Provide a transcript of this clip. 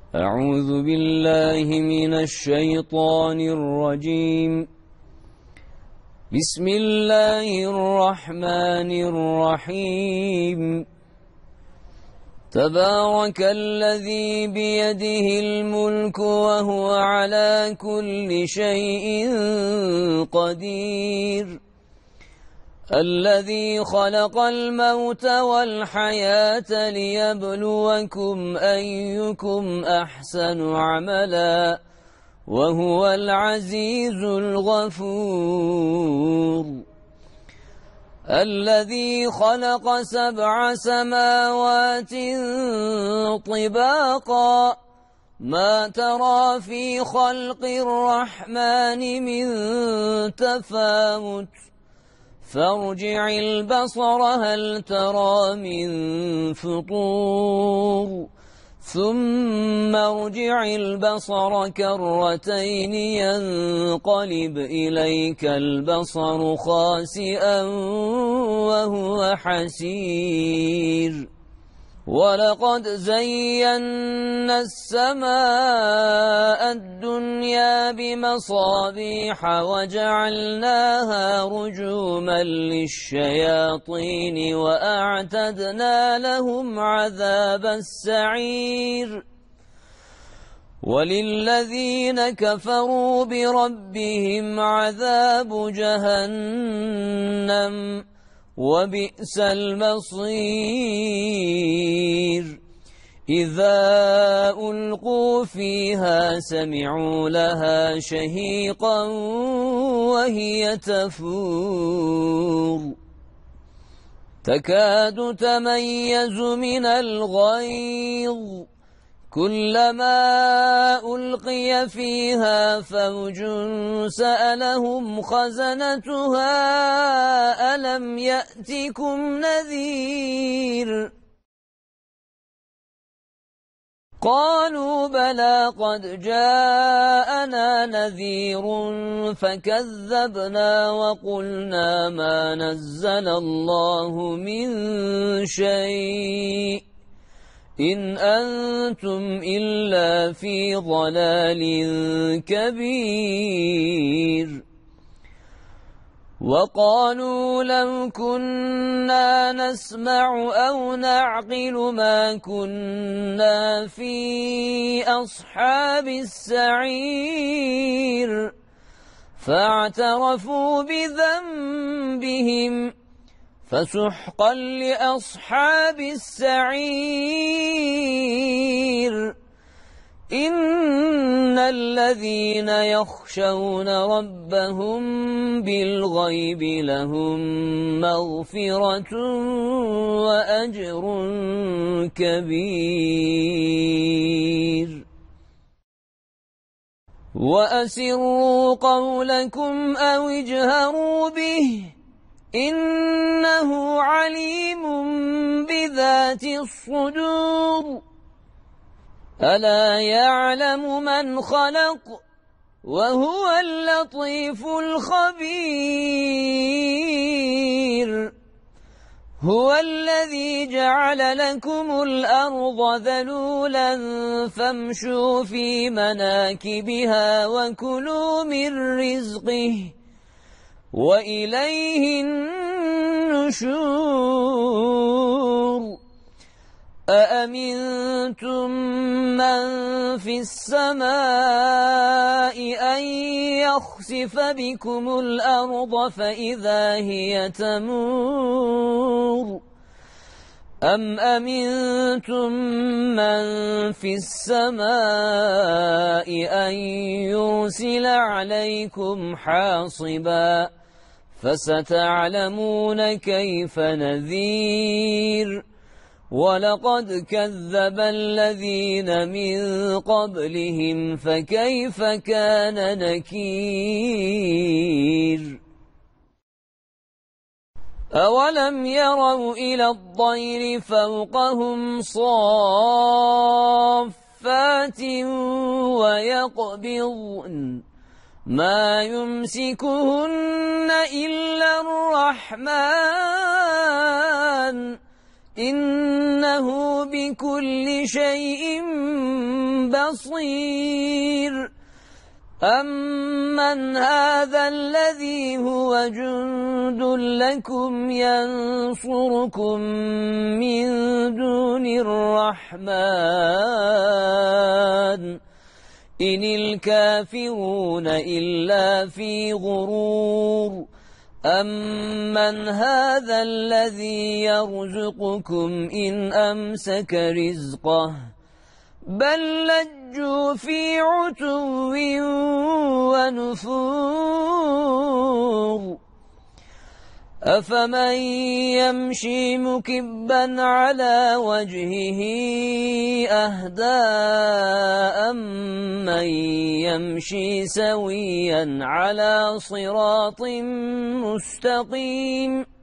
أعوذ بالله من الشيطان الرجيم. بسم الله الرحمن الرحيم. تبارك الذي بيده الملك وهو على كل شيء قدير، الذي خلق الموت والحياة ليبلوكم أيكم أحسن عملا وهو العزيز الغفور، الذي خلق 7 سماوات طباقا ما ترى في خلق الرحمن من تفاوت فارجع البصر هل ترى من فطور ثم ارجع البصر كرتين ينقلب إليك البصر خاسئا وهو حسير، ولقد زينا السماء الدنيا بمصابيح وجعلناها رجوما للشياطين وأعتدنا لهم عذاب السعير، وللذين كفروا بربهم عذاب جهنم وبئس المصير. إذا ألقوا فيها سمعوا لها شهيقا وهي تفور تكاد تميز من الغيظ كلما ألقي فيها فوج سألهم خزنتها ألم يأتكم نذير قالوا بلى قد جاءنا نذير فكذبنا وقلنا ما نزل الله من شيء إن أنتم إلا في ضلال كبير. وقالوا لو كنا نسمع أو نعقل ما كنا في أصحاب السعير فاعترفوا بذنبهم فسحقا لأصحاب السعير. إن الذين يخشون ربهم بالغيب لهم مغفرة وأجر كبير. وأسروا قولكم أو اجهروا به إنه عليم بذات الصدور. ألا يعلم من خلق وهو اللطيف الخبير. هو الذي جعل لكم الأرض ذلولا فامشوا في مناكبها وكلوا من رزقه وإليه النشور. أأمنتم من في السماء أن يخسف بكم الأرض فإذا هي تمور أم أمنتم من في السماء أن يرسل عليكم حاصبا فستعلمون كيف نذير. ولقد كذب الذين من قبلهم فكيف كان نكير. أولم يروا إلى الطير فوقهم صافات ويقبضن ما يمسكهن إلا الرحمن إنه بكل شيء بصير أمن هذا الذي هو جند لكم ينصركم من دون الرحمن إن الكافرون إلا في غرور أمن هذا الذي يرزقكم إن أمسك رزقه بل لجوا في عتو ونفور أفمن يمشي مكبا على وجهه أهدى أمن يمشي سويا على صراط مستقيم